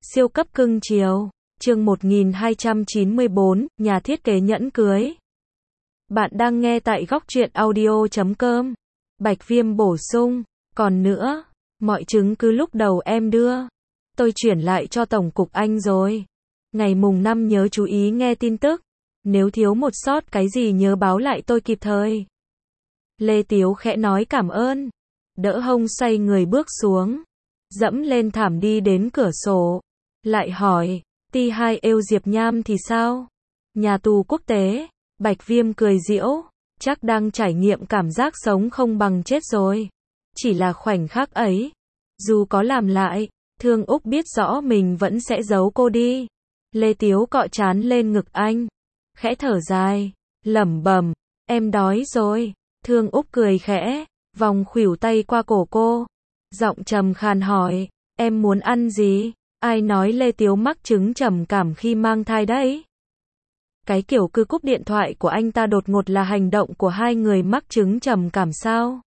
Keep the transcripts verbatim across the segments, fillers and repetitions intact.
Siêu cấp cưng chiều. Chương một nghìn hai trăm chín mươi bốn, nhà thiết kế nhẫn cưới. Bạn đang nghe tại góc truyện audio chấm com. Bạch Viêm bổ sung, còn nữa, mọi chứng cứ lúc đầu em đưa, tôi chuyển lại cho Tổng cục Anh rồi. Ngày mùng năm nhớ chú ý nghe tin tức, nếu thiếu một sót cái gì nhớ báo lại tôi kịp thời. Lê Tiếu khẽ nói cảm ơn, đỡ hông xoay người bước xuống, dẫm lên thảm đi đến cửa sổ, lại hỏi, Ti hai êu Diệp Nham thì sao? Nhà tù quốc tế. Bạch Viêm cười giễu, chắc đang trải nghiệm cảm giác sống không bằng chết rồi. Chỉ là khoảnh khắc ấy, dù có làm lại, Thương Úc biết rõ mình vẫn sẽ giấu cô đi. Lê Tiếu cọ trán lên ngực anh, khẽ thở dài, lẩm bẩm, em đói rồi. Thương Úc cười khẽ, vòng khuỷu tay qua cổ cô, giọng trầm khàn hỏi, em muốn ăn gì? Ai nói Lê Tiếu mắc chứng trầm cảm khi mang thai đấy? Cái kiểu cứ cúp điện thoại của anh ta đột ngột là hành động của hai người mắc chứng trầm cảm sao?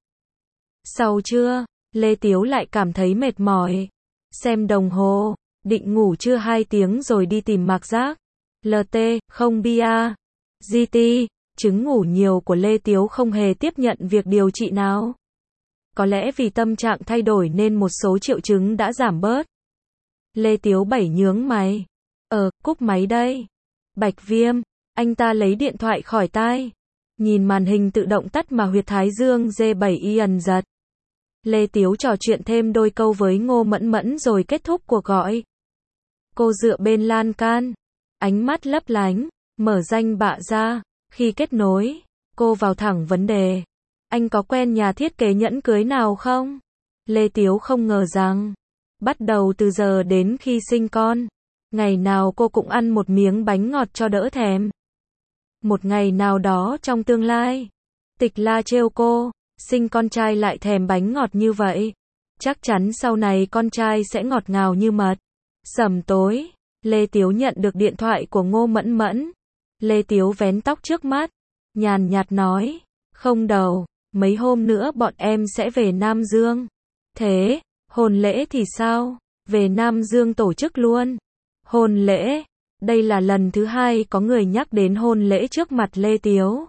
Sau trưa, Lê Tiếu lại cảm thấy mệt mỏi. Xem đồng hồ, định ngủ trưa hai tiếng rồi đi tìm Mạc Giác. lờ tê, không bia. giê tê, chứng ngủ nhiều của Lê Tiếu không hề tiếp nhận việc điều trị nào. Có lẽ vì tâm trạng thay đổi nên một số triệu chứng đã giảm bớt. Lê Tiếu bảy nhướng mày. Ờ, cúp máy đây. Bạch Viêm, anh ta lấy điện thoại khỏi tai. Nhìn màn hình tự động tắt mà huyệt thái dương G bảy y ẩn giật. Lê Tiếu trò chuyện thêm đôi câu với Ngô Mẫn Mẫn rồi kết thúc cuộc gọi. Cô dựa bên lan can, ánh mắt lấp lánh, mở danh bạ ra. Khi kết nối, cô vào thẳng vấn đề. Anh có quen nhà thiết kế nhẫn cưới nào không? Lê Tiếu không ngờ rằng, bắt đầu từ giờ đến khi sinh con, ngày nào cô cũng ăn một miếng bánh ngọt cho đỡ thèm. Một ngày nào đó trong tương lai, Tịch La trêu cô, sinh con trai lại thèm bánh ngọt như vậy. Chắc chắn sau này con trai sẽ ngọt ngào như mật. Sầm tối, Lê Tiếu nhận được điện thoại của Ngô Mẫn Mẫn. Lê Tiếu vén tóc trước mắt, nhàn nhạt nói, không đâu, mấy hôm nữa bọn em sẽ về Nam Dương. Thế, hôn lễ thì sao? Về Nam Dương tổ chức luôn. Hôn lễ, đây là lần thứ hai có người nhắc đến hôn lễ trước mặt Lê Tiếu.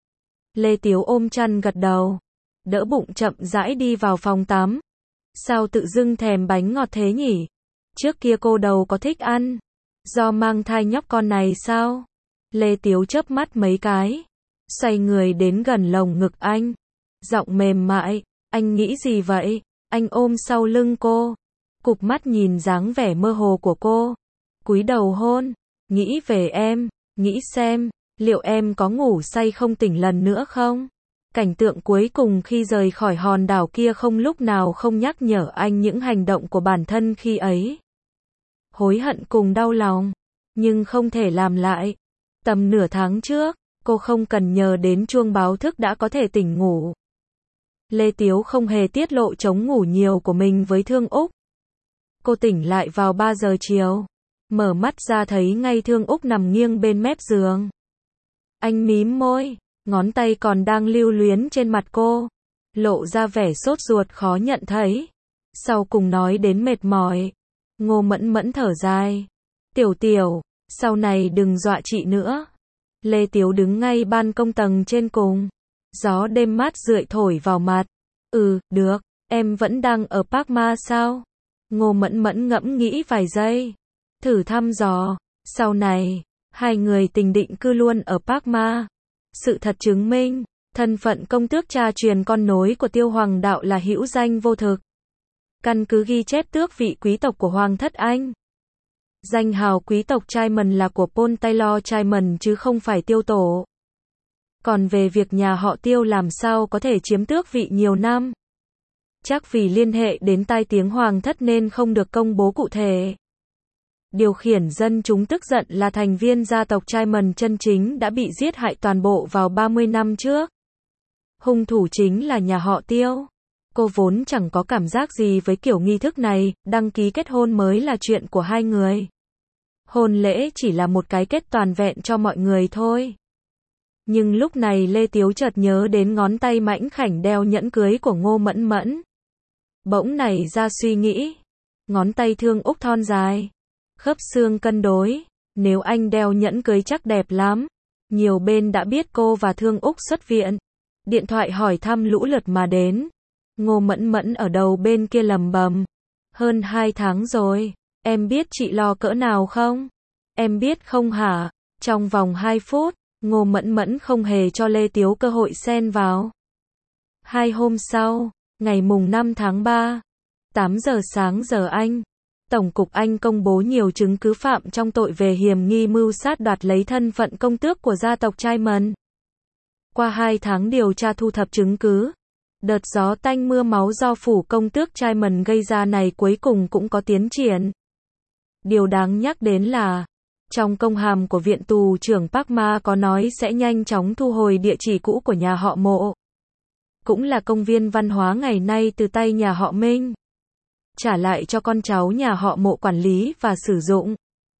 Lê Tiếu ôm chăn gật đầu, đỡ bụng chậm rãi đi vào phòng tắm. Sao tự dưng thèm bánh ngọt thế nhỉ? Trước kia cô đâu có thích ăn. Do mang thai nhóc con này sao? Lê Tiếu chớp mắt mấy cái, xoay người đến gần lồng ngực anh, giọng mềm mại, anh nghĩ gì vậy? Anh ôm sau lưng cô, cụp mắt nhìn dáng vẻ mơ hồ của cô, cúi đầu hôn, nghĩ về em, nghĩ xem, liệu em có ngủ say không tỉnh lần nữa không? Cảnh tượng cuối cùng khi rời khỏi hòn đảo kia không lúc nào không nhắc nhở anh những hành động của bản thân khi ấy. Hối hận cùng đau lòng, nhưng không thể làm lại. Tầm nửa tháng trước, cô không cần nhờ đến chuông báo thức đã có thể tỉnh ngủ. Lê Tiếu không hề tiết lộ chống ngủ nhiều của mình với Thương Úc. Cô tỉnh lại vào ba giờ chiều. Mở mắt ra thấy ngay Thương Úc nằm nghiêng bên mép giường. Anh mím môi, ngón tay còn đang lưu luyến trên mặt cô, lộ ra vẻ sốt ruột khó nhận thấy. Sau cùng nói đến mệt mỏi, Ngô Mẫn Mẫn thở dài. Tiểu Tiểu, sau này đừng dọa chị nữa. Lê Tiếu đứng ngay ban công tầng trên cùng. Gió đêm mát rượi thổi vào mặt. Ừ, được, em vẫn đang ở Park Ma sao? Ngô Mẫn Mẫn ngẫm nghĩ vài giây. Thử thăm dò, sau này, hai người tình định cư luôn ở Park Ma. Sự thật chứng minh, thân phận công tước cha truyền con nối của Tiêu Hoàng đạo là hữu danh vô thực. Căn cứ ghi chép tước vị quý tộc của Hoàng thất Anh. Danh hào quý tộc Chaimon là của Paul Taylor Chaimon chứ không phải Tiêu tổ. Còn về việc nhà họ Tiêu làm sao có thể chiếm tước vị nhiều năm, chắc vì liên hệ đến tai tiếng Hoàng thất nên không được công bố cụ thể. Điều khiển dân chúng tức giận là thành viên gia tộc Chaimon chân chính đã bị giết hại toàn bộ vào ba mươi năm trước. Hung thủ chính là nhà họ Tiêu. Cô vốn chẳng có cảm giác gì với kiểu nghi thức này, đăng ký kết hôn mới là chuyện của hai người. Hôn lễ chỉ là một cái kết toàn vẹn cho mọi người thôi. Nhưng lúc này Lê Tiếu chợt nhớ đến ngón tay mảnh khảnh đeo nhẫn cưới của Ngô Mẫn Mẫn. Bỗng nảy ra suy nghĩ. Ngón tay Thương Úc thon dài, khớp xương cân đối. Nếu anh đeo nhẫn cưới chắc đẹp lắm. Nhiều bên đã biết cô và Thương Úc xuất viện. Điện thoại hỏi thăm lũ lượt mà đến. Ngô Mẫn Mẫn ở đầu bên kia lầm bầm. Hơn hai tháng rồi. Em biết chị lo cỡ nào không? Em biết không hả? Trong vòng hai phút, Ngô Mẫn Mẫn không hề cho Lê Tiếu cơ hội xen vào. Hai hôm sau, ngày mùng năm tháng ba, tám giờ sáng giờ Anh, Tổng cục Anh công bố nhiều chứng cứ phạm trong tội về hiểm nghi mưu sát đoạt lấy thân phận công tước của gia tộc Chaimon. Qua hai tháng điều tra thu thập chứng cứ, đợt gió tanh mưa máu do phủ công tước Chaimon gây ra này cuối cùng cũng có tiến triển. Điều đáng nhắc đến là, trong công hàm của viện tù trưởng Park Ma có nói sẽ nhanh chóng thu hồi địa chỉ cũ của nhà họ Mộ. Cũng là công viên văn hóa ngày nay từ tay nhà họ Minh. Trả lại cho con cháu nhà họ Mộ quản lý và sử dụng.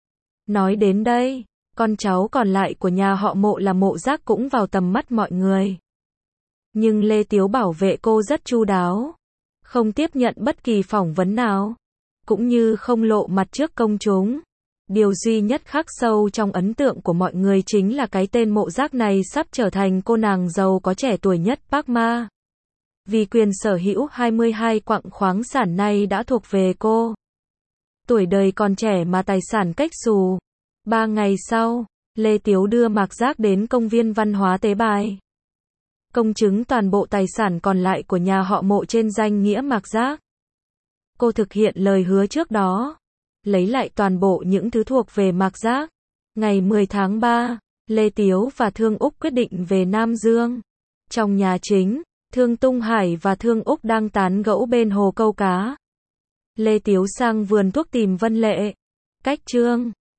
Nói đến đây, con cháu còn lại của nhà họ Mộ là Mộ Giác cũng vào tầm mắt mọi người. Nhưng Lê Tiếu bảo vệ cô rất chu đáo. Không tiếp nhận bất kỳ phỏng vấn nào. Cũng như không lộ mặt trước công chúng. Điều duy nhất khắc sâu trong ấn tượng của mọi người chính là cái tên Mộ Giác này sắp trở thành cô nàng giàu có trẻ tuổi nhất Park Ma. Vì quyền sở hữu hai mươi hai quặng khoáng sản này đã thuộc về cô. Tuổi đời còn trẻ mà tài sản cách xù. Ba ngày sau, Lê Tiếu đưa Mạc Giác đến công viên văn hóa Tế Bài. Công chứng toàn bộ tài sản còn lại của nhà họ Mộ trên danh nghĩa Mạc Giác. Cô thực hiện lời hứa trước đó. Lấy lại toàn bộ những thứ thuộc về Mạc Giác. Ngày mười tháng ba, Lê Tiếu và Thương Úc quyết định về Nam Dương. Trong nhà chính, Thương Tung Hải và Thương Úc đang tán gẫu bên hồ câu cá. Lê Tiếu sang vườn thuốc tìm Vân Lệ. Cách chương